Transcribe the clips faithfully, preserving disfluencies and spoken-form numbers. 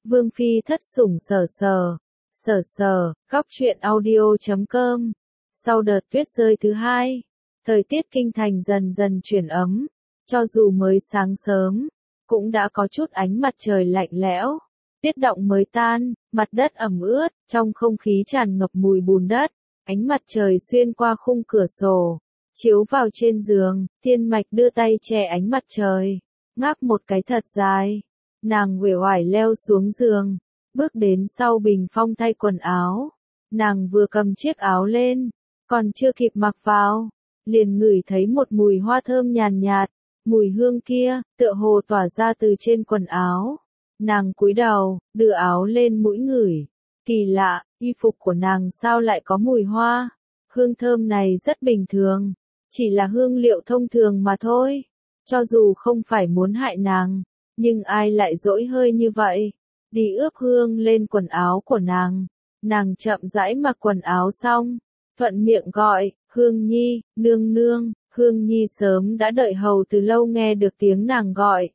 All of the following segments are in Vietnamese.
Vương phi thất sủng sở sờ, sở sờ, góc truyện audio chấm com. Sau đợt tuyết rơi thứ hai, thời tiết kinh thành dần dần chuyển ấm, cho dù mới sáng sớm, cũng đã có chút ánh mặt trời lạnh lẽo. Tuyết động mới tan, mặt đất ẩm ướt, trong không khí tràn ngập mùi bùn đất, ánh mặt trời xuyên qua khung cửa sổ, chiếu vào trên giường, Thiên Mạch đưa tay che ánh mặt trời, ngáp một cái thật dài. Nàng uể oải leo xuống giường, bước đến sau bình phong thay quần áo. Nàng vừa cầm chiếc áo lên, còn chưa kịp mặc vào, liền ngửi thấy một mùi hoa thơm nhàn nhạt, mùi hương kia, tựa hồ tỏa ra từ trên quần áo. Nàng cúi đầu, đưa áo lên mũi ngửi. Kỳ lạ, y phục của nàng sao lại có mùi hoa? Hương thơm này rất bình thường, chỉ là hương liệu thông thường mà thôi. Cho dù không phải muốn hại nàng, nhưng ai lại dỗi hơi như vậy? Đi ướp hương lên quần áo của nàng. Nàng chậm rãi mặc quần áo xong, thuận miệng gọi, Hương Nhi, nương nương. Hương Nhi sớm đã đợi hầu từ lâu nghe được tiếng nàng gọi.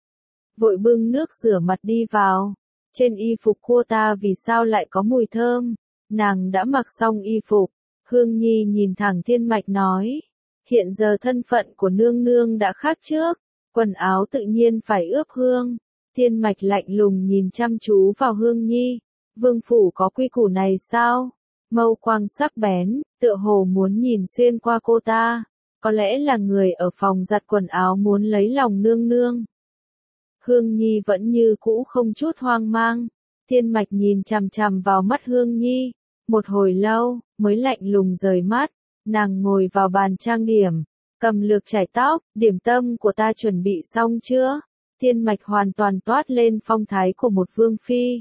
Vội bưng nước rửa mặt đi vào. Trên y phục cô ta vì sao lại có mùi thơm? Nàng đã mặc xong y phục. Hương Nhi nhìn thẳng Thiên Mạch nói. Hiện giờ thân phận của nương nương đã khác trước. Quần áo tự nhiên phải ướp hương. Thiên Mạch lạnh lùng nhìn chăm chú vào Hương Nhi. Vương phủ có quy củ này sao? Mâu quang sắc bén, tựa hồ muốn nhìn xuyên qua cô ta. Có lẽ là người ở phòng giặt quần áo muốn lấy lòng nương nương. Hương Nhi vẫn như cũ không chút hoang mang. Thiên Mạch nhìn chằm chằm vào mắt Hương Nhi. Một hồi lâu, mới lạnh lùng rời mắt. Nàng ngồi vào bàn trang điểm, cầm lược chải tóc. Điểm tâm của ta chuẩn bị xong chưa? Thiên Mạch hoàn toàn toát lên phong thái của một vương phi.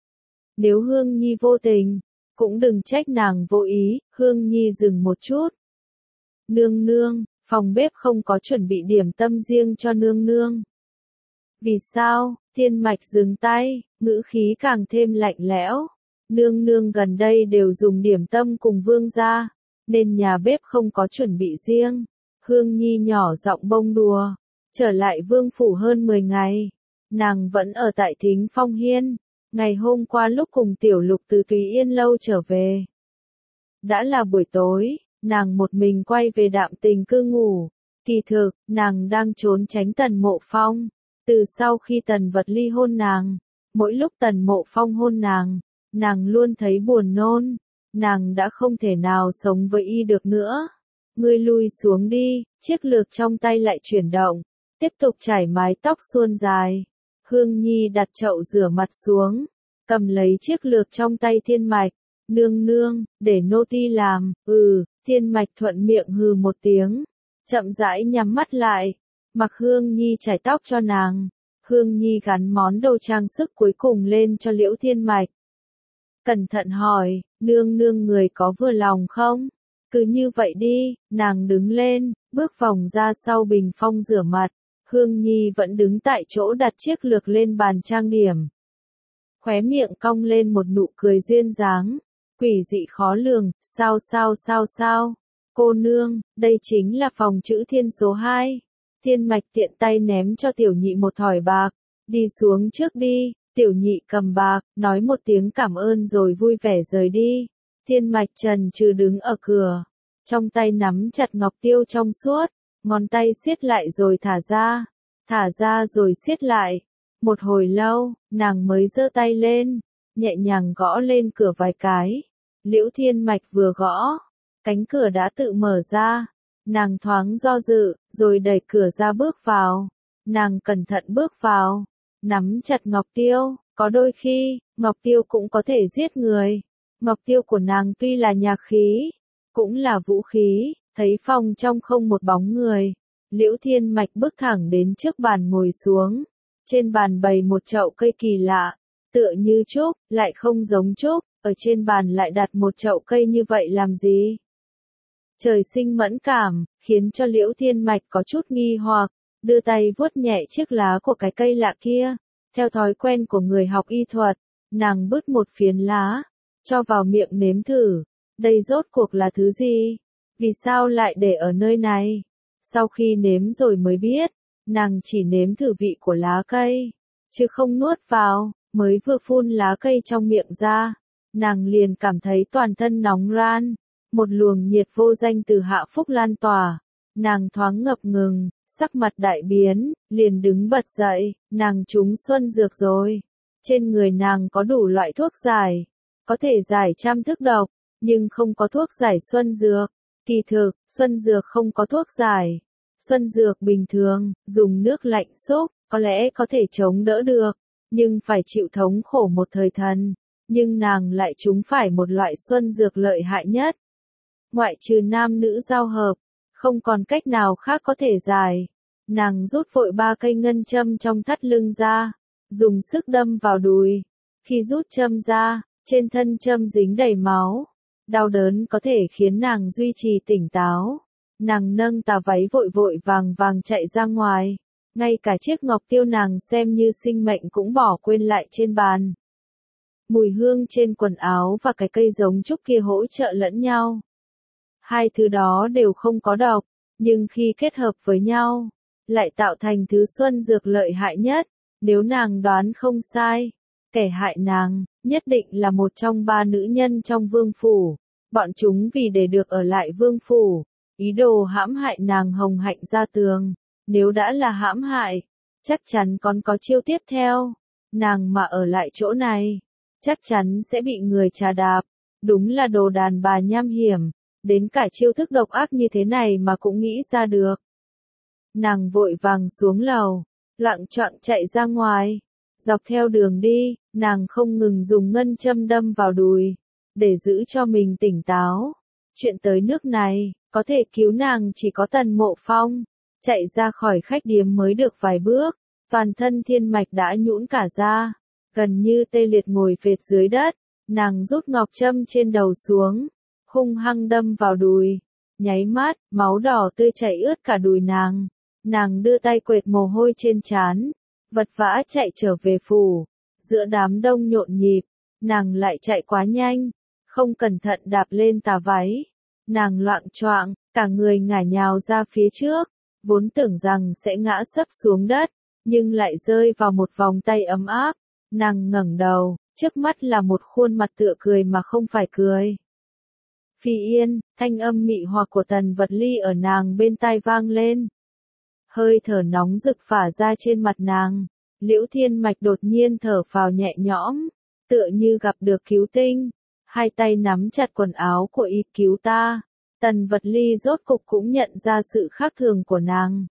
Nếu Hương Nhi vô tình, cũng đừng trách nàng vô ý. Hương Nhi dừng một chút. Nương nương, phòng bếp không có chuẩn bị điểm tâm riêng cho nương nương. Vì sao? Thiên Mạch dừng tay, ngữ khí càng thêm lạnh lẽo. Nương nương gần đây đều dùng điểm tâm cùng vương gia, nên nhà bếp không có chuẩn bị riêng. Hương Nhi nhỏ giọng bông đùa. Trở lại vương phủ hơn mười ngày, nàng vẫn ở tại Thính Phong Hiên. Ngày hôm qua lúc cùng Tiểu Lục từ Tùy Yên lâu trở về, đã là buổi tối, nàng một mình quay về Đạm Tình cư ngủ. Kỳ thực, nàng đang trốn tránh Tần Mộ Phong. Từ sau khi Tần Vật ly hôn nàng, mỗi lúc Tần Mộ Phong hôn nàng, nàng luôn thấy buồn nôn. Nàng đã không thể nào sống với y được nữa. Ngươi lui xuống đi. Chiếc lược trong tay lại chuyển động, tiếp tục chải mái tóc suôn dài. Hương Nhi đặt chậu rửa mặt xuống, cầm lấy chiếc lược trong tay Thiên Mạch. Nương nương, để nô ti làm. Ừ. Thiên Mạch thuận miệng hừ một tiếng, chậm rãi nhắm mắt lại, mặc Hương Nhi chải tóc cho nàng. Hương Nhi gắn món đồ trang sức cuối cùng lên cho Liễu Thiên Mạch. Cẩn thận hỏi, nương nương người có vừa lòng không? Cứ như vậy đi. Nàng đứng lên, bước vòng ra sau bình phong rửa mặt. Hương Nhi vẫn đứng tại chỗ đặt chiếc lược lên bàn trang điểm. Khóe miệng cong lên một nụ cười duyên dáng. Quỷ dị khó lường, sao sao sao sao? Cô nương, đây chính là phòng chữ thiên số hai. Thiên Mạch tiện tay ném cho Tiểu Nhị một thỏi bạc. Đi xuống trước đi. Tiểu Nhị cầm bạc, nói một tiếng cảm ơn rồi vui vẻ rời đi. Thiên Mạch trần trừ đứng ở cửa, trong tay nắm chặt ngọc tiêu trong suốt, ngón tay siết lại rồi thả ra, thả ra rồi siết lại. Một hồi lâu, nàng mới giơ tay lên, nhẹ nhàng gõ lên cửa vài cái. Liễu Thiên Mạch vừa gõ, cánh cửa đã tự mở ra. Nàng thoáng do dự, rồi đẩy cửa ra bước vào. Nàng cẩn thận bước vào, nắm chặt ngọc tiêu. Có đôi khi, ngọc tiêu cũng có thể giết người. Ngọc tiêu của nàng tuy là nhạc khí, cũng là vũ khí. Thấy phòng trong không một bóng người, Liễu Thiên Mạch bước thẳng đến trước bàn ngồi xuống. Trên bàn bày một chậu cây kỳ lạ, tựa như trúc, lại không giống trúc. Ở trên bàn lại đặt một chậu cây như vậy làm gì? Trời sinh mẫn cảm, khiến cho Liễu Thiên Mạch có chút nghi hoặc, đưa tay vuốt nhẹ chiếc lá của cái cây lạ kia. Theo thói quen của người học y thuật, nàng bứt một phiến lá, cho vào miệng nếm thử. Đây rốt cuộc là thứ gì? Vì sao lại để ở nơi này? Sau khi nếm rồi mới biết, nàng chỉ nếm thử vị của lá cây, chứ không nuốt vào. mới vừa phun lá cây trong miệng ra, nàng liền cảm thấy toàn thân nóng ran, một luồng nhiệt vô danh từ hạ phúc lan tỏa, nàng thoáng ngập ngừng, sắc mặt đại biến, liền đứng bật dậy, nàng trúng xuân dược rồi. Trên người nàng có đủ loại thuốc giải, có thể giải trăm thức độc, nhưng không có thuốc giải xuân dược. Kỳ thực, xuân dược không có thuốc giải. Xuân dược bình thường, dùng nước lạnh xúc, có lẽ có thể chống đỡ được, nhưng phải chịu thống khổ một thời thần. Nhưng nàng lại trúng phải một loại xuân dược lợi hại nhất. Ngoại trừ nam nữ giao hợp, không còn cách nào khác có thể giải. Nàng rút vội ba cây ngân châm trong thắt lưng ra, dùng sức đâm vào đùi. Khi rút châm ra, trên thân châm dính đầy máu. Đau đớn có thể khiến nàng duy trì tỉnh táo. Nàng nâng tà váy vội vội vàng vàng chạy ra ngoài. Ngay cả chiếc ngọc tiêu nàng xem như sinh mệnh cũng bỏ quên lại trên bàn. Mùi hương trên quần áo và cái cây giống trúc kia hỗ trợ lẫn nhau. Hai thứ đó đều không có độc, nhưng khi kết hợp với nhau, lại tạo thành thứ xuân dược lợi hại nhất. Nếu nàng đoán không sai, kẻ hại nàng, nhất định là một trong ba nữ nhân trong vương phủ. Bọn chúng vì để được ở lại vương phủ, ý đồ hãm hại nàng hồng hạnh ra tường. Nếu đã là hãm hại, chắc chắn còn có chiêu tiếp theo. Nàng mà ở lại chỗ này, chắc chắn sẽ bị người trà đạp. Đúng là đồ đàn bà nham hiểm, đến cả chiêu thức độc ác như thế này mà cũng nghĩ ra được. Nàng vội vàng xuống lầu, loạng choạng chạy ra ngoài. Dọc theo đường đi, nàng không ngừng dùng ngân châm đâm vào đùi, để giữ cho mình tỉnh táo. Chuyện tới nước này, có thể cứu nàng chỉ có Tần Mộ Phong. Chạy ra khỏi khách điếm mới được vài bước, toàn thân thiên mạch đã nhũn cả ra, gần như tê liệt ngồi phệt dưới đất. Nàng rút ngọc châm trên đầu xuống, hung hăng đâm vào đùi. Nháy mắt, máu đỏ tươi chảy ướt cả đùi nàng. Nàng đưa tay quệt mồ hôi trên trán, vật vã chạy trở về phủ. Giữa đám đông nhộn nhịp, nàng lại chạy quá nhanh, không cẩn thận đạp lên tà váy. Nàng loạng choạng, cả người ngả nhào ra phía trước, vốn tưởng rằng sẽ ngã sấp xuống đất, nhưng lại rơi vào một vòng tay ấm áp. Nàng ngẩng đầu, trước mắt là một khuôn mặt tựa cười mà không phải cười. Phi Yên, thanh âm mị hoặc của Tần Vật Ly ở nàng bên tai vang lên. Hơi thở nóng rực phả ra trên mặt nàng, Liễu Thiên Mạch đột nhiên thở phào nhẹ nhõm, tựa như gặp được cứu tinh, hai tay nắm chặt quần áo của y, cứu ta. Tần Vật Ly rốt cục cũng nhận ra sự khác thường của nàng.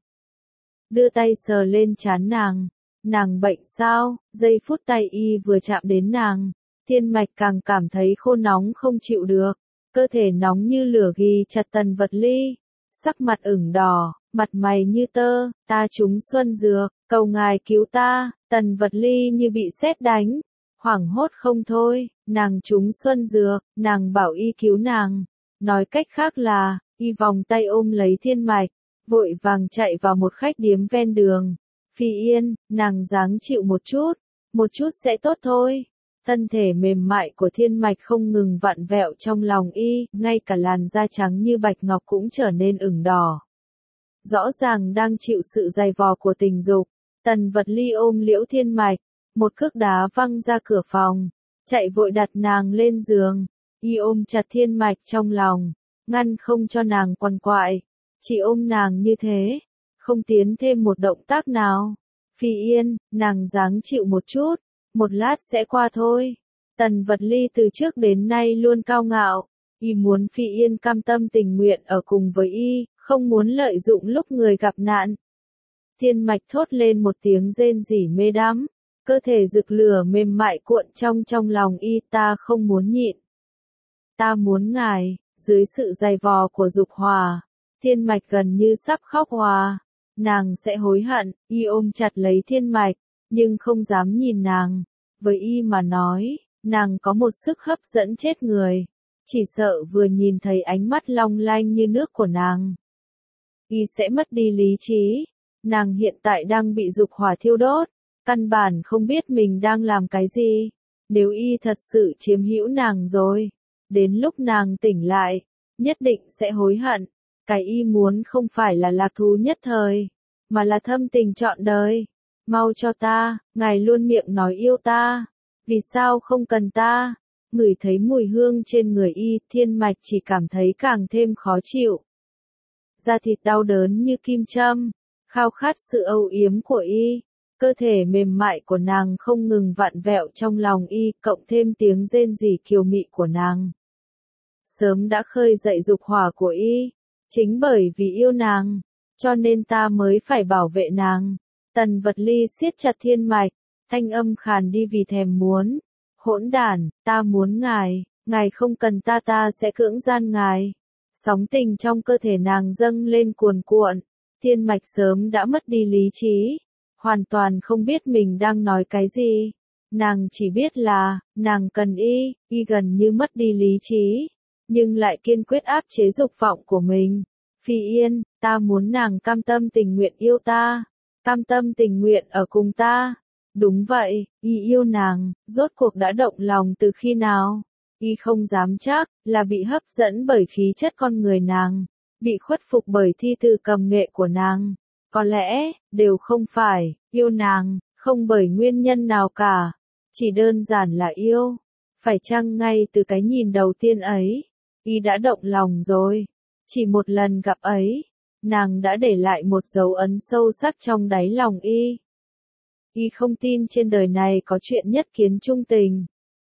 Đưa tay sờ lên trán nàng, nàng bệnh sao? Giây phút tay y vừa chạm đến nàng, Thiên Mạch càng cảm thấy khô nóng không chịu được, cơ thể nóng như lửa ghì chặt Tần Vật Ly, sắc mặt ửng đỏ, mặt mày như tơ. Ta trúng xuân dược, cầu ngài cứu ta. Tần Vật Ly như bị sét đánh, hoảng hốt không thôi. Nàng trúng xuân dược, nàng bảo y cứu nàng. Nói cách khác là, y vòng tay ôm lấy Thiên Mạch, vội vàng chạy vào một khách điếm ven đường. Phi Yên, nàng dáng chịu một chút, một chút sẽ tốt thôi. Thân thể mềm mại của Thiên Mạch không ngừng vặn vẹo trong lòng y, ngay cả làn da trắng như bạch ngọc cũng trở nên ửng đỏ. Rõ ràng đang chịu sự dày vò của tình dục. Tần Vật Ly ôm Liễu Thiên Mạch, một cước đá văng ra cửa phòng, chạy vội đặt nàng lên giường. Y ôm chặt Thiên Mạch trong lòng, ngăn không cho nàng quằn quại, chỉ ôm nàng như thế, không tiến thêm một động tác nào. Phi Yên, nàng dáng chịu một chút, một lát sẽ qua thôi. Tần Vật Ly từ trước đến nay luôn cao ngạo, y muốn Phi Yên cam tâm tình nguyện ở cùng với y, không muốn lợi dụng lúc người gặp nạn. Thiên Mạch thốt lên một tiếng rên rỉ mê đắm, cơ thể rực lửa mềm mại cuộn trong trong lòng y. Ta không muốn nhịn. Ta muốn ngài. Dưới sự dày vò của dục hòa, Thiên Mạch gần như sắp khóc hòa. Nàng sẽ hối hận. Y ôm chặt lấy Thiên Mạch, nhưng không dám nhìn nàng. Với y mà nói, nàng có một sức hấp dẫn chết người. Chỉ sợ vừa nhìn thấy ánh mắt long lanh như nước của nàng, y sẽ mất đi lý trí. Nàng hiện tại đang bị dục hỏa thiêu đốt, căn bản không biết mình đang làm cái gì. Nếu y thật sự chiếm hữu nàng rồi, đến lúc nàng tỉnh lại, nhất định sẽ hối hận. Cái y muốn không phải là lạc thú nhất thời, mà là thâm tình trọn đời. Mau cho ta, ngài luôn miệng nói yêu ta. Vì sao không cần ta? Ngửi thấy mùi hương trên người y, Thiên Mạch chỉ cảm thấy càng thêm khó chịu. Da thịt đau đớn như kim châm, khao khát sự âu yếm của y. Cơ thể mềm mại của nàng không ngừng vặn vẹo trong lòng y, cộng thêm tiếng rên rỉ kiều mị của nàng. Sớm đã khơi dậy dục hỏa của y. Chính bởi vì yêu nàng, cho nên ta mới phải bảo vệ nàng. Tần Vật Ly siết chặt Thiên Mạch, thanh âm khàn đi vì thèm muốn. Hỗn đản, ta muốn ngài, ngài không cần ta ta sẽ cưỡng gian ngài. Sóng tình trong cơ thể nàng dâng lên cuồn cuộn. Thiên Mạch sớm đã mất đi lý trí, hoàn toàn không biết mình đang nói cái gì. Nàng chỉ biết là, nàng cần y, y gần như mất đi lý trí, nhưng lại kiên quyết áp chế dục vọng của mình. Phi Yên, ta muốn nàng cam tâm tình nguyện yêu ta, cam tâm tình nguyện ở cùng ta. Đúng vậy, y yêu nàng, rốt cuộc đã động lòng từ khi nào? Y không dám chắc, là bị hấp dẫn bởi khí chất con người nàng, bị khuất phục bởi thi từ cầm nghệ của nàng. Có lẽ, đều không phải, yêu nàng, không bởi nguyên nhân nào cả, chỉ đơn giản là yêu. Phải chăng ngay từ cái nhìn đầu tiên ấy, y đã động lòng rồi. Chỉ một lần gặp ấy, nàng đã để lại một dấu ấn sâu sắc trong đáy lòng y. Y không tin trên đời này có chuyện nhất kiến chung tình.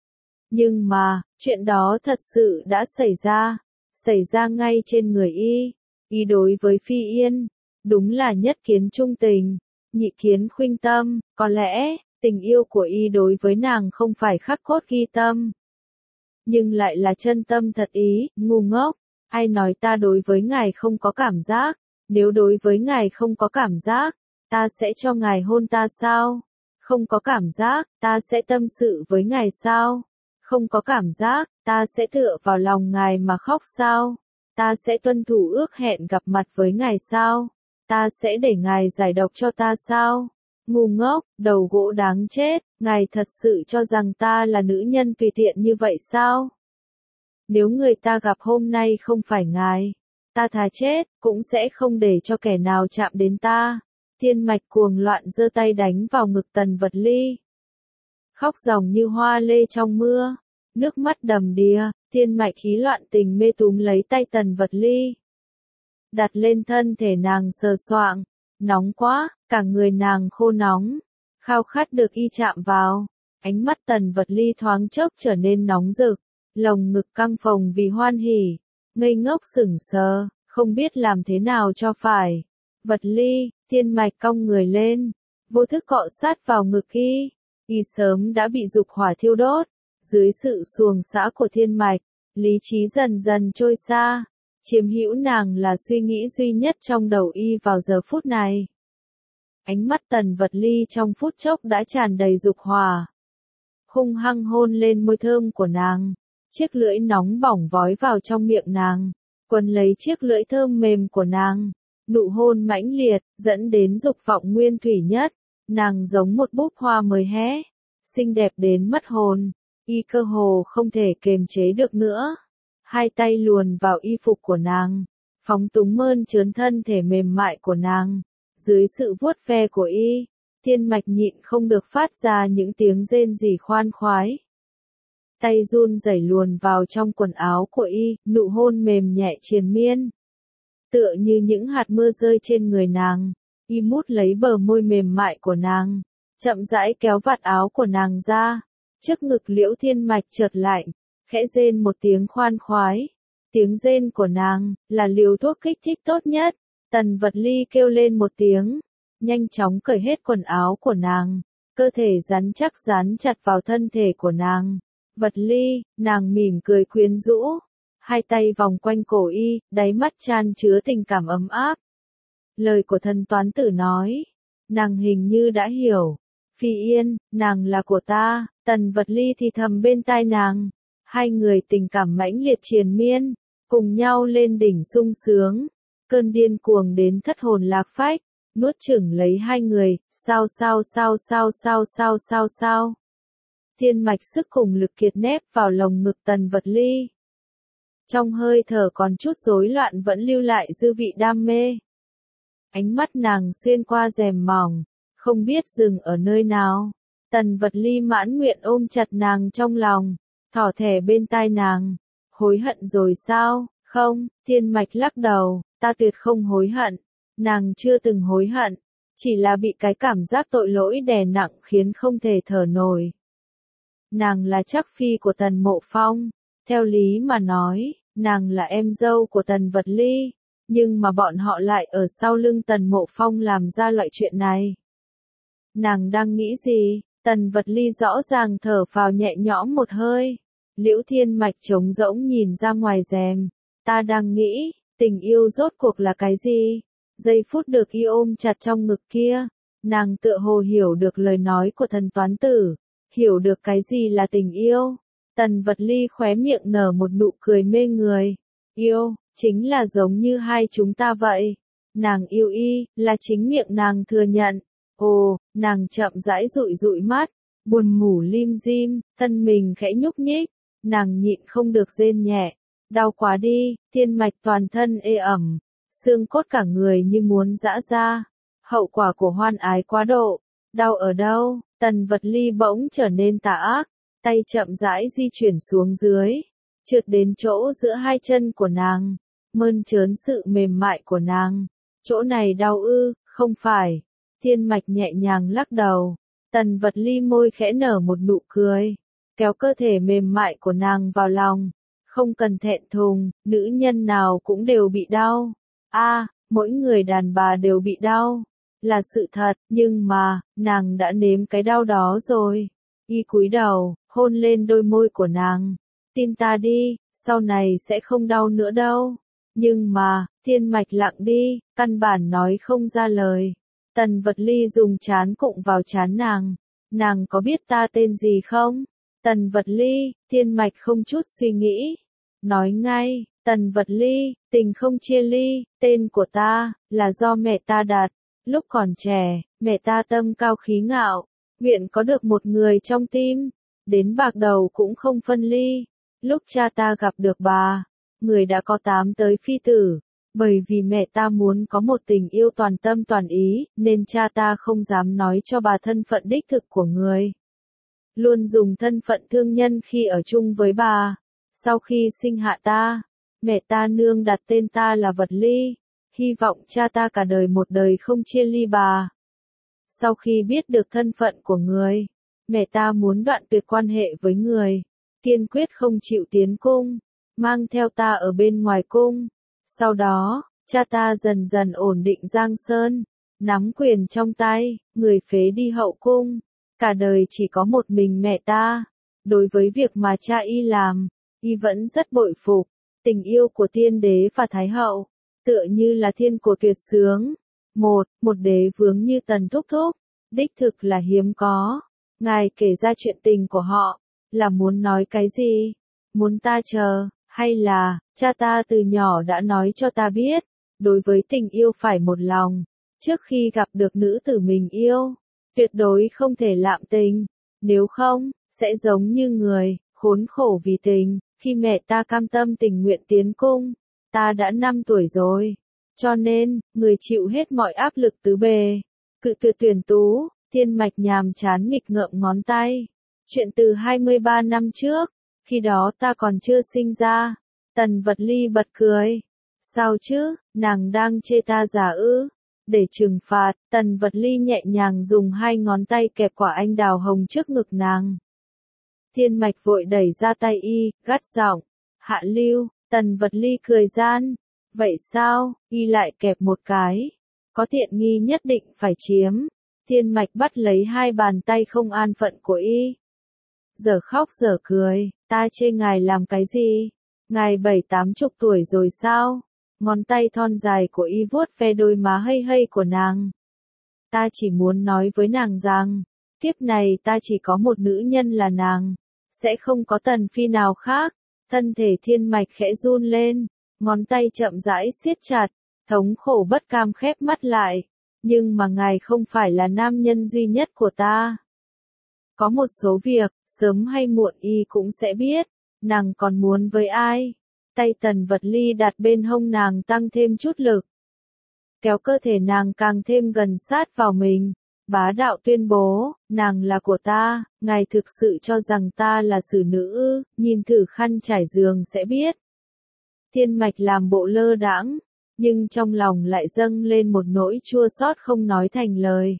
Nhưng mà, chuyện đó thật sự đã xảy ra, xảy ra ngay trên người y. Y đối với Phi Yên, đúng là nhất kiến chung tình, nhị kiến khuynh tâm. Có lẽ, tình yêu của y đối với nàng không phải khắc cốt ghi tâm, nhưng lại là chân tâm thật ý. Ngu ngốc, ai nói ta đối với ngài không có cảm giác? Nếu đối với ngài không có cảm giác, ta sẽ cho ngài hôn ta sao? Không có cảm giác, ta sẽ tâm sự với ngài sao? Không có cảm giác, ta sẽ tựa vào lòng ngài mà khóc sao? Ta sẽ tuân thủ ước hẹn gặp mặt với ngài sao? Ta sẽ để ngài giải độc cho ta sao? Ngu ngốc, đầu gỗ đáng chết, ngài thật sự cho rằng ta là nữ nhân tùy tiện như vậy sao? Nếu người ta gặp hôm nay không phải ngài, ta thà chết, cũng sẽ không để cho kẻ nào chạm đến ta. Thiên Mạch cuồng loạn giơ tay đánh vào ngực Tần Vật Ly. Khóc ròng như hoa lê trong mưa, nước mắt đầm đìa, Thiên Mạch khí loạn tình mê túm lấy tay Tần Vật Ly. Đặt lên thân thể nàng sờ soạng, nóng quá, cả người nàng khô nóng, khao khát được y chạm vào. Ánh mắt Tần Vật Ly thoáng chốc trở nên nóng rực, lồng ngực căng phồng vì hoan hỉ, ngây ngốc sững sờ, không biết làm thế nào cho phải. Vật Ly, Thiên Mạch cong người lên, vô thức cọ sát vào ngực y. Y sớm đã bị dục hỏa thiêu đốt, dưới sự xuồng xã của Thiên Mạch, lý trí dần dần trôi xa, chiếm hữu nàng là suy nghĩ duy nhất trong đầu y vào giờ phút này. Ánh mắt Tần Vật Ly trong phút chốc đã tràn đầy dục hỏa, hung hăng hôn lên môi thơm của nàng, chiếc lưỡi nóng bỏng vói vào trong miệng nàng, quấn lấy chiếc lưỡi thơm mềm của nàng. Nụ hôn mãnh liệt, dẫn đến dục vọng nguyên thủy nhất, nàng giống một búp hoa mới hé, xinh đẹp đến mất hồn, y cơ hồ không thể kềm chế được nữa. Hai tay luồn vào y phục của nàng, phóng túng mơn trớn thân thể mềm mại của nàng, dưới sự vuốt ve của y, Thiên Mạch nhịn không được phát ra những tiếng rên rỉ khoan khoái. Tay run rẩy luồn vào trong quần áo của y, nụ hôn mềm nhẹ triền miên. Tựa như những hạt mưa rơi trên người nàng, y mút lấy bờ môi mềm mại của nàng, chậm rãi kéo vạt áo của nàng ra, trước ngực Liễu Thiên Mạch chợt lạnh, khẽ rên một tiếng khoan khoái. Tiếng rên của nàng, là liều thuốc kích thích tốt nhất. Tần Vật Ly kêu lên một tiếng, nhanh chóng cởi hết quần áo của nàng, cơ thể rắn chắc dán chặt vào thân thể của nàng. Vật Ly, nàng mỉm cười quyến rũ, hai tay vòng quanh cổ y, đáy mắt chan chứa tình cảm ấm áp. Lời của thần toán tử nói, nàng hình như đã hiểu. Phi Yên, nàng là của ta. Tần Vật Ly thì thầm bên tai nàng. Hai người tình cảm mãnh liệt triền miên, cùng nhau lên đỉnh sung sướng. Cơn điên cuồng đến thất hồn lạc phách, nuốt chửng lấy hai người, sao sao sao sao sao sao sao sao. Thiên Mạch sức cùng lực kiệt nép vào lồng ngực Tần Vật Ly. Trong hơi thở còn chút rối loạn vẫn lưu lại dư vị đam mê. Ánh mắt nàng xuyên qua rèm mỏng, không biết dừng ở nơi nào. Tần Vật Ly mãn nguyện ôm chặt nàng trong lòng, thỏ thẻ bên tai nàng. Hối hận rồi sao? Không, Thiên Mạch lắc đầu, ta tuyệt không hối hận. Nàng chưa từng hối hận, chỉ là bị cái cảm giác tội lỗi đè nặng khiến không thể thở nổi. Nàng là trắc phi của Tần Mộ Phong, theo lý mà nói, nàng là em dâu của Tần Vật Ly, nhưng mà bọn họ lại ở sau lưng Tần Mộ Phong làm ra loại chuyện này. Nàng đang nghĩ gì? Tần Vật Ly rõ ràng thở phào nhẹ nhõm một hơi. Liễu Thiên Mạch trống rỗng nhìn ra ngoài rèm. Ta đang nghĩ, tình yêu rốt cuộc là cái gì? Giây phút được y ôm chặt trong ngực kia, nàng tựa hồ hiểu được lời nói của thần toán tử, hiểu được cái gì là tình yêu. Tần Vật Ly khóe miệng nở một nụ cười mê người. Yêu, chính là giống như hai chúng ta vậy. Nàng yêu y, là chính miệng nàng thừa nhận. Ồ, nàng chậm rãi dụi dụi mắt, buồn ngủ lim dim, thân mình khẽ nhúc nhích, nàng nhịn không được rên nhẹ. Đau quá đi, Thiên Mạch toàn thân ê ẩm, xương cốt cả người như muốn giã ra. Hậu quả của hoan ái quá độ. Đau ở đâu? Tần Vật Ly bỗng trở nên tà ác, tay chậm rãi di chuyển xuống dưới, trượt đến chỗ giữa hai chân của nàng, mơn trớn sự mềm mại của nàng. Chỗ này đau ư? Không phải. Thiên Mạch nhẹ nhàng lắc đầu. Tần Vật Ly môi khẽ nở một nụ cười, kéo cơ thể mềm mại của nàng vào lòng. Không cần thẹn thùng, nữ nhân nào cũng đều bị đau. A, à, mỗi người đàn bà đều bị đau, là sự thật, nhưng mà, nàng đã nếm cái đau đó rồi. Y cúi đầu, hôn lên đôi môi của nàng. Tin ta đi, sau này sẽ không đau nữa đâu. Nhưng mà, Thiên Mạch lặng đi, căn bản nói không ra lời. Tần Vật Ly dùng trán cụng vào trán nàng. Nàng có biết ta tên gì không? Tần Vật Ly, Thiên Mạch không chút suy nghĩ. Nói ngay, Tần Vật Ly, tình không chia ly, tên của ta, là do mẹ ta đặt. Lúc còn trẻ, mẹ ta tâm cao khí ngạo, nguyện có được một người trong tim, đến bạc đầu cũng không phân ly. Lúc cha ta gặp được bà, người đã có tám tới phi tử. Bởi vì mẹ ta muốn có một tình yêu toàn tâm toàn ý, nên cha ta không dám nói cho bà thân phận đích thực của người. Luôn dùng thân phận thương nhân khi ở chung với bà. Sau khi sinh hạ ta, mẹ ta nương đặt tên ta là Vật Ly, hy vọng cha ta cả đời một đời không chia ly bà. Sau khi biết được thân phận của người, mẹ ta muốn đoạn tuyệt quan hệ với người, kiên quyết không chịu tiến cung, mang theo ta ở bên ngoài cung. Sau đó, cha ta dần dần ổn định Giang Sơn, nắm quyền trong tay, người phế đi hậu cung. Cả đời chỉ có một mình mẹ ta. Đối với việc mà cha y làm, y vẫn rất bội phục. Tình yêu của tiên đế và thái hậu, tựa như là thiên cổ tuyệt sướng. Một, một đế vương như Tần Thúc Thúc, đích thực là hiếm có. Ngài kể ra chuyện tình của họ, là muốn nói cái gì? Muốn ta chờ, hay là, cha ta từ nhỏ đã nói cho ta biết, đối với tình yêu phải một lòng, trước khi gặp được nữ tử mình yêu, tuyệt đối không thể lạm tình, nếu không, sẽ giống như người, khốn khổ vì tình. Khi mẹ ta cam tâm tình nguyện tiến cung, ta đã năm tuổi rồi, cho nên, người chịu hết mọi áp lực tứ bề, cự tuyệt tuyển tú. Thiên Mạch nhàm chán nghịch ngợm ngón tay. Chuyện từ hai mươi ba năm trước, khi đó ta còn chưa sinh ra. Tần Vật Ly bật cười. Sao chứ, nàng đang chê ta giả ư? Để trừng phạt, Tần Vật Ly nhẹ nhàng dùng hai ngón tay kẹp quả anh đào hồng trước ngực nàng. Thiên Mạch vội đẩy ra tay y, gắt giọng. Hạ lưu. Tần Vật Ly cười gian. Vậy sao, y lại kẹp một cái. Có tiện nghi nhất định phải chiếm. Thiên Mạch bắt lấy hai bàn tay không an phận của y. Giờ khóc giờ cười, ta chê ngài làm cái gì? Ngài bảy tám chục tuổi rồi sao? Ngón tay thon dài của y vuốt ve đôi má hây hây của nàng. Ta chỉ muốn nói với nàng rằng, kiếp này ta chỉ có một nữ nhân là nàng, sẽ không có tần phi nào khác. Thân thể Thiên Mạch khẽ run lên, ngón tay chậm rãi siết chặt, thống khổ bất cam khép mắt lại. Nhưng mà ngài không phải là nam nhân duy nhất của ta. Có một số việc, sớm hay muộn y cũng sẽ biết. Nàng còn muốn với ai? Tay Tần Vật Ly đặt bên hông nàng tăng thêm chút lực, kéo cơ thể nàng càng thêm gần sát vào mình. bá đạo tuyên bố, nàng là của ta, ngài thực sự cho rằng ta là xử nữ ư, nhìn thử khăn trải giường sẽ biết. Thiên Mạch làm bộ lơ đãng, nhưng trong lòng lại dâng lên một nỗi chua xót không nói thành lời.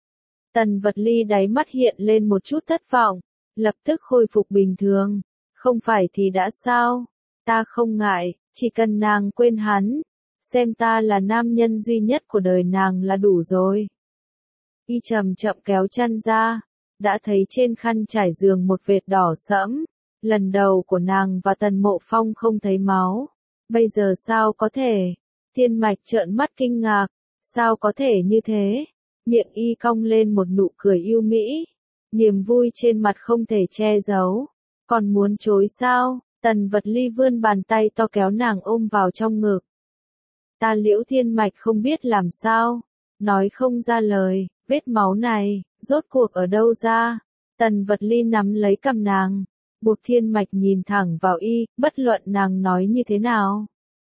Tần Vật Ly đáy mắt hiện lên một chút thất vọng, lập tức khôi phục bình thường, không phải thì đã sao, ta không ngại, chỉ cần nàng quên hắn, xem ta là nam nhân duy nhất của đời nàng là đủ rồi. Y chậm chậm kéo chân ra, đã thấy trên khăn trải giường một vệt đỏ sẫm, lần đầu của nàng và Tần Mộ Phong không thấy máu, bây giờ sao có thể? Thiên Mạch trợn mắt kinh ngạc, sao có thể như thế? Miệng y cong lên một nụ cười yêu mỹ, niềm vui trên mặt không thể che giấu, còn muốn chối sao? Tần Vật Ly vươn bàn tay to kéo nàng ôm vào trong ngực. Ta Liễu Thiên Mạch không biết làm sao, nói không ra lời, vết máu này, rốt cuộc ở đâu ra? Tần Vật Ly nắm lấy cằm nàng, buộc Thiên Mạch nhìn thẳng vào y, bất luận nàng nói như thế nào.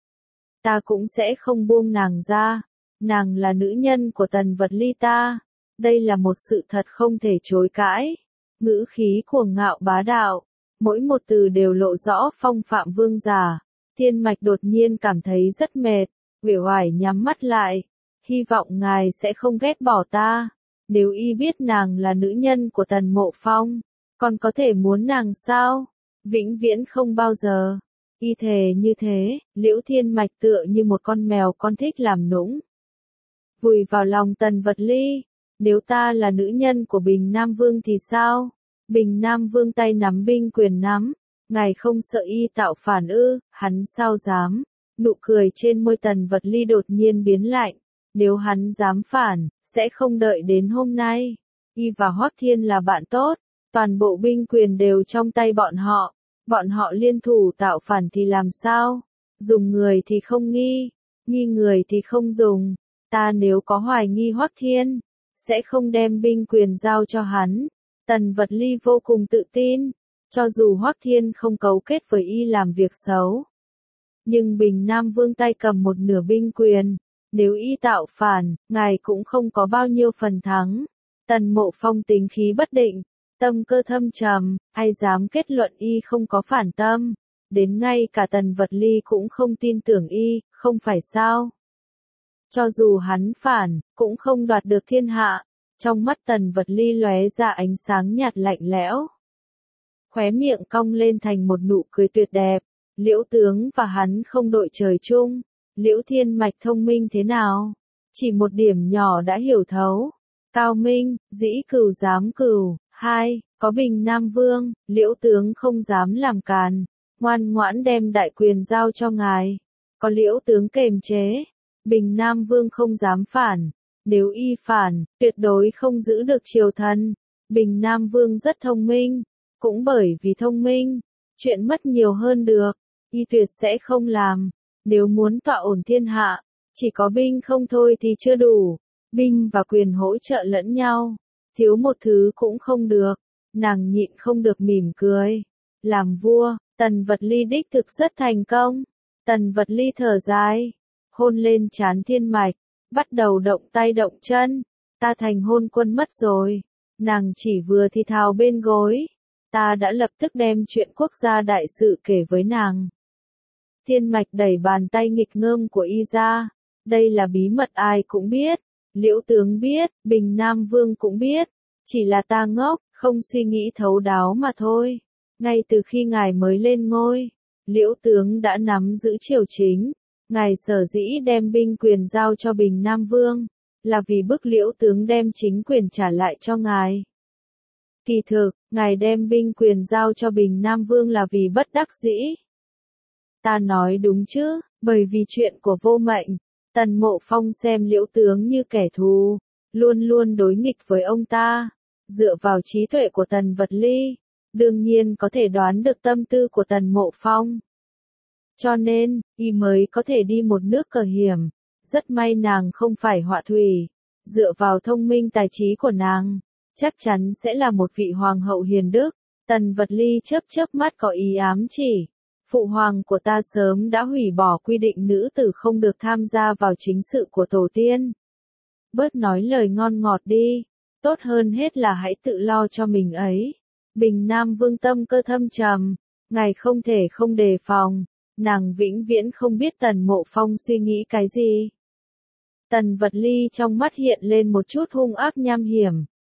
Ta cũng sẽ không buông nàng ra, nàng là nữ nhân của Tần Vật Ly ta, đây là một sự thật không thể chối cãi. Ngữ khí cuồng ngạo bá đạo, mỗi một từ đều lộ rõ phong phạm vương giả. Thiên Mạch đột nhiên cảm thấy rất mệt, uể oải nhắm mắt lại, hy vọng ngài sẽ không ghét bỏ ta. Nếu y biết nàng là nữ nhân của Tần Mộ Phong, còn có thể muốn nàng sao? Vĩnh viễn không bao giờ. Y thề như thế, Liễu Thiên Mạch tựa như một con mèo con thích làm nũng. Vùi vào lòng Tần Vật Ly, nếu ta là nữ nhân của Bình Nam Vương thì sao? Bình Nam Vương tay nắm binh quyền nắm, ngài không sợ y tạo phản ư, hắn sao dám? Nụ cười trên môi Tần Vật Ly đột nhiên biến lạnh, nếu hắn dám phản, sẽ không đợi đến hôm nay. Y và Hoắc Thiên là bạn tốt, toàn bộ binh quyền đều trong tay bọn họ, bọn họ liên thủ tạo phản thì làm sao? Dùng người thì không nghi, nghi người thì không dùng. Ta nếu có hoài nghi Hoắc Thiên, sẽ không đem binh quyền giao cho hắn. Tần Vật Ly vô cùng tự tin, cho dù Hoắc Thiên không cấu kết với y làm việc xấu. Nhưng Bình Nam Vương tay cầm một nửa binh quyền, nếu y tạo phản, ngài cũng không có bao nhiêu phần thắng. Tần Mộ Phong tính khí bất định, tâm cơ thâm trầm, ai dám kết luận y không có phản tâm, đến ngay cả Tần Vật Ly cũng không tin tưởng y, không phải sao? Cho dù hắn phản, cũng không đoạt được thiên hạ. Trong mắt Tần Vật Ly lóe ra ánh sáng nhạt lạnh lẽo. Khóe miệng cong lên thành một nụ cười tuyệt đẹp. Liễu tướng và hắn không đội trời chung. Liễu Thiên Mạch thông minh thế nào? Chỉ một điểm nhỏ đã hiểu thấu. Cao minh, dĩ cửu dám cửu. Hai, có Bình Nam Vương, Liễu tướng không dám làm càn. Ngoan ngoãn đem đại quyền giao cho ngài. Có Liễu tướng kềm chế. Bình Nam Vương không dám phản. Nếu y phản, tuyệt đối không giữ được triều thần. Bình Nam Vương rất thông minh, cũng bởi vì thông minh, chuyện mất nhiều hơn được, y tuyệt sẽ không làm. Nếu muốn tọa ổn thiên hạ, chỉ có binh không thôi thì chưa đủ, binh và quyền hỗ trợ lẫn nhau, thiếu một thứ cũng không được. Nàng nhịn không được mỉm cười. Làm vua, Tần Vật Ly đích thực rất thành công. Tần Vật Ly thở dài, hôn lên trán Thiên Mạch, bắt đầu động tay động chân. Ta thành hôn quân mất rồi. Nàng chỉ vừa thì thào bên gối. Ta đã lập tức đem chuyện quốc gia đại sự kể với nàng. Thiên Mạch đẩy bàn tay nghịch ngợm của y ra. Đây là bí mật ai cũng biết. Liễu tướng biết, Bình Nam Vương cũng biết. Chỉ là ta ngốc, không suy nghĩ thấu đáo mà thôi. Ngay từ khi ngài mới lên ngôi, Liễu tướng đã nắm giữ triều chính. Ngài sở dĩ đem binh quyền giao cho Bình Nam Vương, là vì bức Liễu tướng đem chính quyền trả lại cho ngài. Kỳ thực, ngài đem binh quyền giao cho Bình Nam Vương là vì bất đắc dĩ. Ta nói đúng chứ, bởi vì chuyện của Vô Mệnh, Tần Mộ Phong xem Liễu tướng như kẻ thù, luôn luôn đối nghịch với ông ta. Dựa vào trí tuệ của Tần Vật Ly, đương nhiên có thể đoán được tâm tư của Tần Mộ Phong. Cho nên, y mới có thể đi một nước cờ hiểm. Rất may nàng không phải họa thủy. Dựa vào thông minh tài trí của nàng, chắc chắn sẽ là một vị hoàng hậu hiền đức. Tần Vật Ly chớp chớp mắt có ý ám chỉ. Phụ hoàng của ta sớm đã hủy bỏ quy định nữ tử không được tham gia vào chính sự của tổ tiên. Bớt nói lời ngon ngọt đi. tốt hơn hết là hãy tự lo cho mình ấy. Bình Nam Vương tâm cơ thâm trầm, ngài không thể không đề phòng, nàng vĩnh viễn không biết Tần Mộ Phong suy nghĩ cái gì. Tần Vật Ly trong mắt hiện lên một chút hung ác nham hiểm.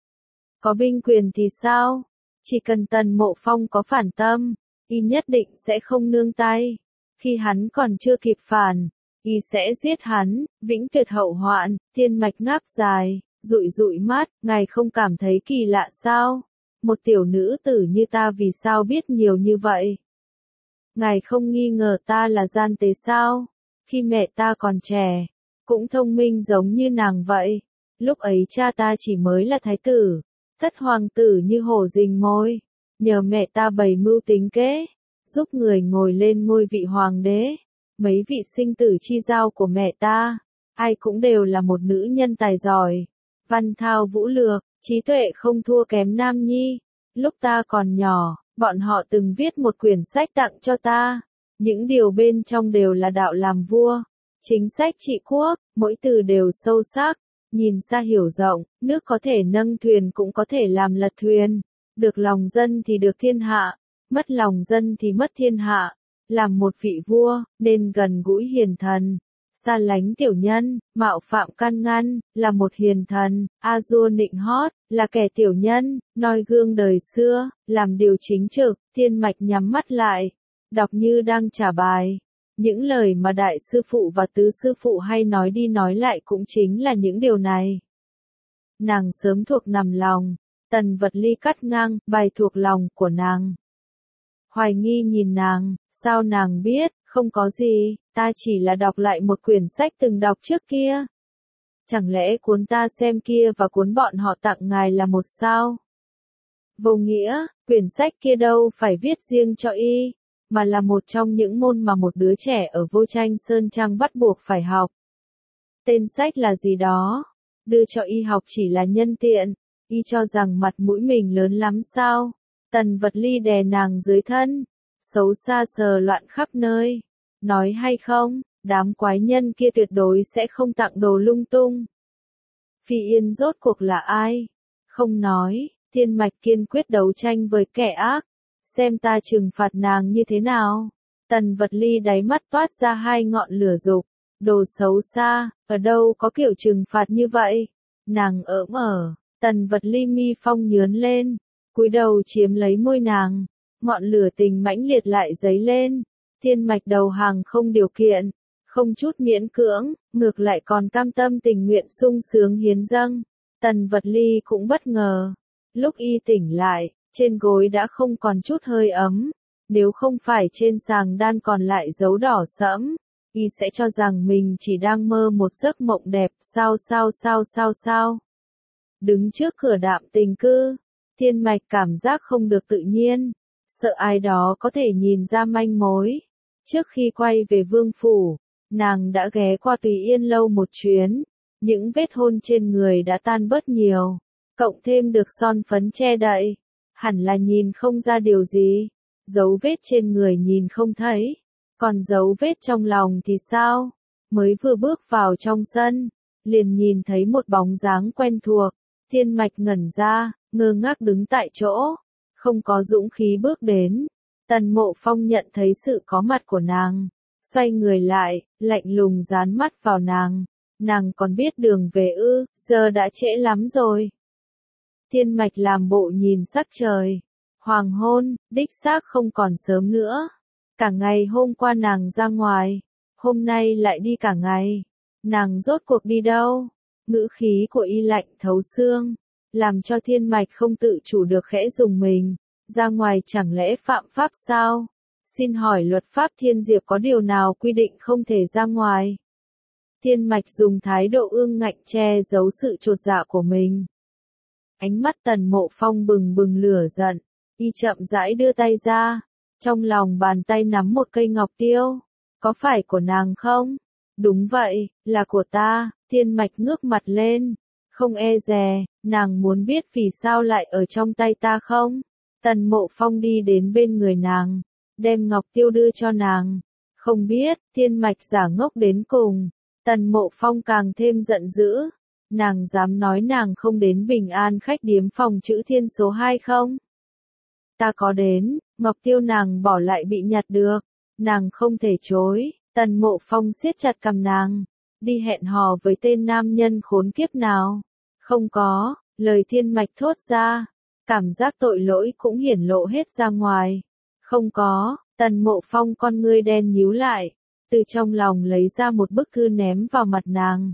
Có binh quyền thì sao? Chỉ cần Tần Mộ Phong có phản tâm, y nhất định sẽ không nương tay. Khi hắn còn chưa kịp phản, y sẽ giết hắn, vĩnh tuyệt hậu hoạn. Thiên Mạch ngáp dài, dụi dụi mắt, ngài không cảm thấy kỳ lạ sao? Một tiểu nữ tử như ta vì sao biết nhiều như vậy? Ngài không nghi ngờ ta là gian tế sao? Khi mẹ ta còn trẻ, cũng thông minh giống như nàng vậy. Lúc ấy cha ta chỉ mới là thái tử, thất hoàng tử như hổ rình mồi. Nhờ mẹ ta bày mưu tính kế, giúp người ngồi lên ngôi vị hoàng đế. Mấy vị sinh tử chi giao của mẹ ta, ai cũng đều là một nữ nhân tài giỏi. Văn thao vũ lược, trí tuệ không thua kém Nam Nhi. Lúc ta còn nhỏ, bọn họ từng viết một quyển sách tặng cho ta. Những điều bên trong đều là đạo làm vua, chính sách trị quốc, mỗi từ đều sâu sắc. Nhìn xa hiểu rộng, nước có thể nâng thuyền cũng có thể làm lật thuyền. Được lòng dân thì được thiên hạ, mất lòng dân thì mất thiên hạ. Làm một vị vua, nên gần gũi hiền thần, xa lánh tiểu nhân, mạo phạm can ngăn, là một hiền thần. A dua nịnh hót, là kẻ tiểu nhân, noi gương đời xưa, làm điều chính trực. Thiên Mạch nhắm mắt lại, đọc như đang trả bài. Những lời mà đại sư phụ và tứ sư phụ hay nói đi nói lại cũng chính là những điều này. Nàng sớm thuộc nằm lòng. Tần Vật Ly cắt ngang, bài thuộc lòng của nàng. Hoài nghi nhìn nàng, sao nàng biết? Không có gì, ta chỉ là đọc lại một quyển sách từng đọc trước kia. Chẳng lẽ cuốn ta xem kia và cuốn bọn họ tặng ngài là một sao? Vô nghĩa, quyển sách kia đâu phải viết riêng cho y, mà là một trong những môn mà một đứa trẻ ở Vô Tranh Sơn Trang bắt buộc phải học. Tên sách là gì đó? Đưa cho y học chỉ là nhân tiện, y cho rằng mặt mũi mình lớn lắm sao? Tần Vật Ly đè nàng dưới thân, xấu xa sờ loạn khắp nơi. Nói hay không, đám quái nhân kia tuyệt đối sẽ không tặng đồ lung tung. Phi Yên rốt cuộc là ai? Không nói. Thiên Mạch kiên quyết đấu tranh với kẻ ác. Xem ta trừng phạt nàng như thế nào. Tần Vật Ly đáy mắt toát ra hai ngọn lửa dục. Đồ xấu xa, ở đâu có kiểu trừng phạt như vậy? Nàng ỡm ở. Tần Vật Ly mi phong nhướn lên, cúi đầu chiếm lấy môi nàng. Ngọn lửa tình mãnh liệt lại dấy lên. Thiên Mạch đầu hàng không điều kiện, không chút miễn cưỡng, ngược lại còn cam tâm tình nguyện sung sướng hiến dâng. Tần Vật Ly cũng bất ngờ. Lúc y tỉnh lại, trên gối đã không còn chút hơi ấm. Nếu không phải trên sàng đan còn lại dấu đỏ sẫm, y sẽ cho rằng mình chỉ đang mơ một giấc mộng đẹp. Sao sao sao sao sao? Đứng trước cửa Đạm Tình Cư, Thiên Mạch cảm giác không được tự nhiên, sợ ai đó có thể nhìn ra manh mối. Trước khi quay về vương phủ, nàng đã ghé qua Tùy Yên lâu một chuyến. Những vết hôn trên người đã tan bớt nhiều, cộng thêm được son phấn che đậy, hẳn là nhìn không ra điều gì. Dấu vết trên người nhìn không thấy, còn dấu vết trong lòng thì sao? Mới vừa bước vào trong sân, liền nhìn thấy một bóng dáng quen thuộc. Thiên Mạch ngẩn ra, ngơ ngác đứng tại chỗ, không có dũng khí bước đến. Tần Mộ Phong nhận thấy sự có mặt của nàng, xoay người lại, lạnh lùng dán mắt vào nàng. Nàng còn biết đường về ư? Giờ đã trễ lắm rồi. Thiên Mạch làm bộ nhìn sắc trời. Hoàng hôn, đích xác không còn sớm nữa. Cả ngày hôm qua nàng ra ngoài, hôm nay lại đi cả ngày. Nàng rốt cuộc đi đâu? Ngữ khí của y lạnh thấu xương, làm cho Thiên Mạch không tự chủ được khẽ rùng mình. Ra ngoài chẳng lẽ phạm pháp sao? Xin hỏi luật pháp Thiên Diệp có điều nào quy định không thể ra ngoài? Thiên Mạch dùng thái độ ương ngạnh che giấu sự chột dạ của mình. Ánh mắt Tần Mộ Phong bừng bừng lửa giận, y chậm rãi đưa tay ra, trong lòng bàn tay nắm một cây ngọc tiêu. Có phải của nàng không? Đúng vậy, là của ta. Thiên Mạch ngước mặt lên, không e dè, nàng muốn biết vì sao lại ở trong tay ta không? Tần Mộ Phong đi đến bên người nàng, đem ngọc tiêu đưa cho nàng. Không biết. Thiên Mạch giả ngốc đến cùng. Tần Mộ Phong càng thêm giận dữ. Nàng dám nói nàng không đến Bình An khách điếm phòng chữ thiên số hai không? Ta có đến, mục tiêu nàng bỏ lại bị nhặt được. Nàng không thể chối, Tần Mộ Phong siết chặt cầm nàng. Đi hẹn hò với tên nam nhân khốn kiếp nào? Không có, lời Thiên Mạch thốt ra. Cảm giác tội lỗi cũng hiển lộ hết ra ngoài. Không có, Tần Mộ Phong con ngươi đen nhíu lại. Từ trong lòng lấy ra một bức thư ném vào mặt nàng.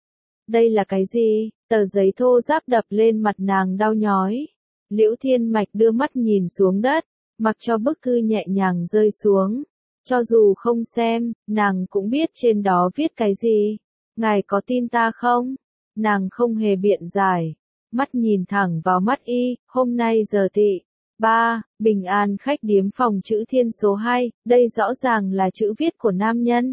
Đây là cái gì? Tờ giấy thô ráp đập lên mặt nàng đau nhói. Liễu Thiên Mạch đưa mắt nhìn xuống đất, mặc cho bức thư nhẹ nhàng rơi xuống. Cho dù không xem, nàng cũng biết trên đó viết cái gì. Ngài có tin ta không? Nàng không hề biện giải. Mắt nhìn thẳng vào mắt y, hôm nay giờ tị. ba. Bình An khách điếm phòng chữ thiên số hai, đây rõ ràng là chữ viết của nam nhân.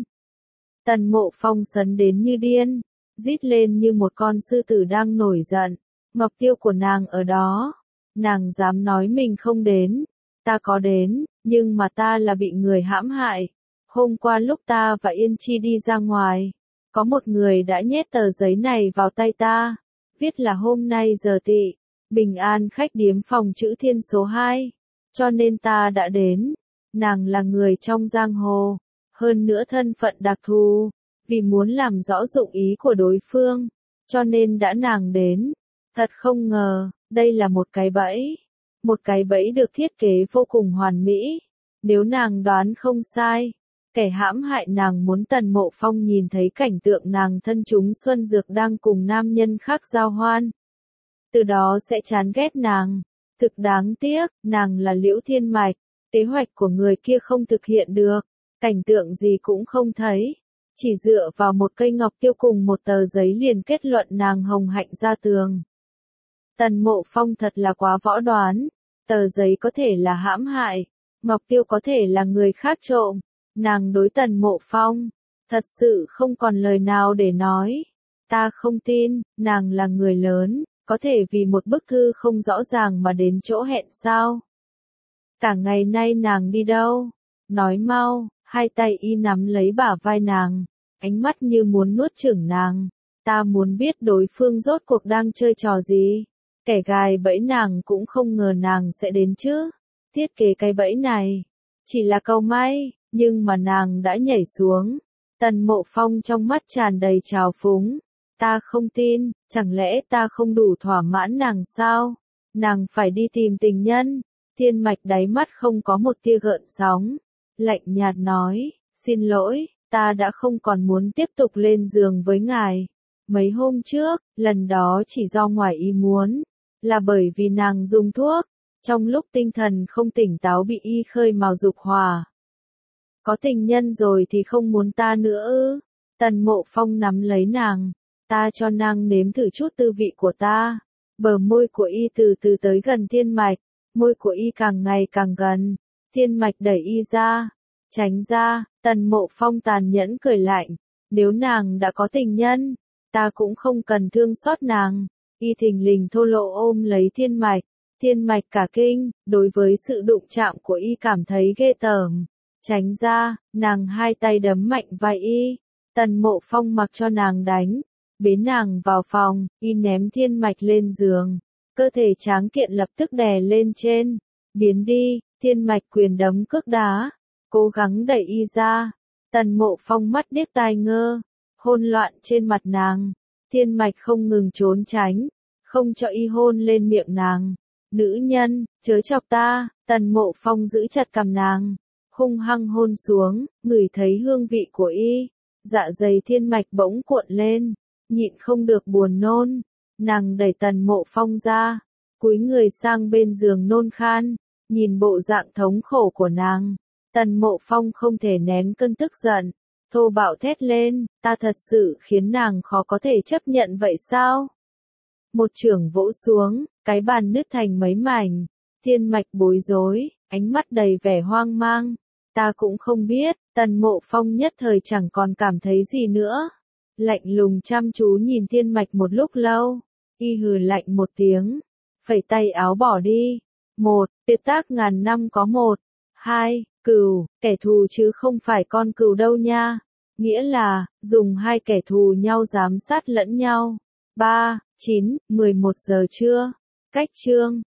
Tần Mộ Phong sấn đến như điên, rít lên như một con sư tử đang nổi giận. Mục tiêu của nàng ở đó. Nàng dám nói mình không đến. Ta có đến, nhưng mà ta là bị người hãm hại. Hôm qua lúc ta và Yên Chi đi ra ngoài, có một người đã nhét tờ giấy này vào tay ta. Viết là hôm nay giờ tị, Bình An khách điếm phòng chữ thiên số hai. Cho nên ta đã đến. Nàng là người trong giang hồ, hơn nữa thân phận đặc thù, vì muốn làm rõ dụng ý của đối phương, cho nên đã nàng đến. Thật không ngờ, đây là một cái bẫy. Một cái bẫy được thiết kế vô cùng hoàn mỹ. Nếu nàng đoán không sai, kẻ hãm hại nàng muốn Tần Mộ Phong nhìn thấy cảnh tượng nàng thân chúng Xuân Dược đang cùng nam nhân khác giao hoan. Từ đó sẽ chán ghét nàng. Thực đáng tiếc, nàng là Liễu Thiên Mạch. Kế hoạch của người kia không thực hiện được. Cảnh tượng gì cũng không thấy. Chỉ dựa vào một cây ngọc tiêu cùng một tờ giấy liền kết luận nàng hồng hạnh ra tường. Tần Mộ Phong thật là quá võ đoán. Tờ giấy có thể là hãm hại. Ngọc tiêu có thể là người khác trộm. Nàng đối Tần Mộ Phong. Thật sự không còn lời nào để nói. Ta không tin, nàng là người lớn. Có thể vì một bức thư không rõ ràng mà đến chỗ hẹn sao? Cả ngày nay nàng đi đâu? Nói mau, hai tay y nắm lấy bả vai nàng, ánh mắt như muốn nuốt chửng nàng. Ta muốn biết đối phương rốt cuộc đang chơi trò gì. Kẻ gài bẫy nàng cũng không ngờ nàng sẽ đến chứ. Thiết kế cái bẫy này, chỉ là cầu may, nhưng mà nàng đã nhảy xuống. Tần Mộ Phong trong mắt tràn đầy trào phúng. Ta không tin, chẳng lẽ ta không đủ thỏa mãn nàng sao? Nàng phải đi tìm tình nhân. Thiên Mạch đáy mắt không có một tia gợn sóng. Lạnh nhạt nói, xin lỗi, ta đã không còn muốn tiếp tục lên giường với ngài. Mấy hôm trước, lần đó chỉ do ngoài ý muốn. Là bởi vì nàng dùng thuốc. Trong lúc tinh thần không tỉnh táo bị y khơi mào dục hỏa. Có tình nhân rồi thì không muốn ta nữa ư? Tần Mộ Phong nắm lấy nàng. Ta cho nàng nếm thử chút tư vị của ta. Bờ môi của y từ từ tới gần Thiên Mạch. Môi của y càng ngày càng gần. Thiên Mạch đẩy y ra. Tránh ra, Tần Mộ Phong tàn nhẫn cười lạnh. Nếu nàng đã có tình nhân, ta cũng không cần thương xót nàng. Y thình lình thô lộ ôm lấy Thiên Mạch. Thiên Mạch cả kinh, đối với sự đụng chạm của y cảm thấy ghê tởm. Tránh ra, nàng hai tay đấm mạnh vai y. Tần Mộ Phong mặc cho nàng đánh. Bế nàng vào phòng, y ném Thiên Mạch lên giường. Cơ thể tráng kiện lập tức đè lên trên. Biến đi, Thiên Mạch quyền đấm cước đá. Cố gắng đẩy y ra. Tần Mộ Phong mắt điếc tai ngơ. Hôn loạn trên mặt nàng. Thiên Mạch không ngừng trốn tránh. Không cho y hôn lên miệng nàng. Nữ nhân, chớ chọc ta. Tần Mộ Phong giữ chặt cằm nàng. Hung hăng hôn xuống, ngửi thấy hương vị của y. Dạ dày Thiên Mạch bỗng cuộn lên. Nhịn không được buồn nôn. Nàng đẩy Tần Mộ Phong ra. Cúi người sang bên giường nôn khan. Nhìn bộ dạng thống khổ của nàng. Tần Mộ Phong không thể nén cơn tức giận. Thô bạo thét lên. Ta thật sự khiến nàng khó có thể chấp nhận vậy sao? Một chưởng vỗ xuống. Cái bàn nứt thành mấy mảnh. Thiên Mạch bối rối. Ánh mắt đầy vẻ hoang mang. Ta cũng không biết. Tần Mộ Phong nhất thời chẳng còn cảm thấy gì nữa. Lạnh lùng chăm chú nhìn Thiên Mạch một lúc lâu. Y hừ lạnh một tiếng. Phẩy tay áo bỏ đi. Một, tuyệt tác ngàn năm có một. Hai, cừu, kẻ thù chứ không phải con cừu đâu nha. Nghĩa là, dùng hai kẻ thù nhau giám sát lẫn nhau. ba, chín, mười một giờ trưa. Cách chương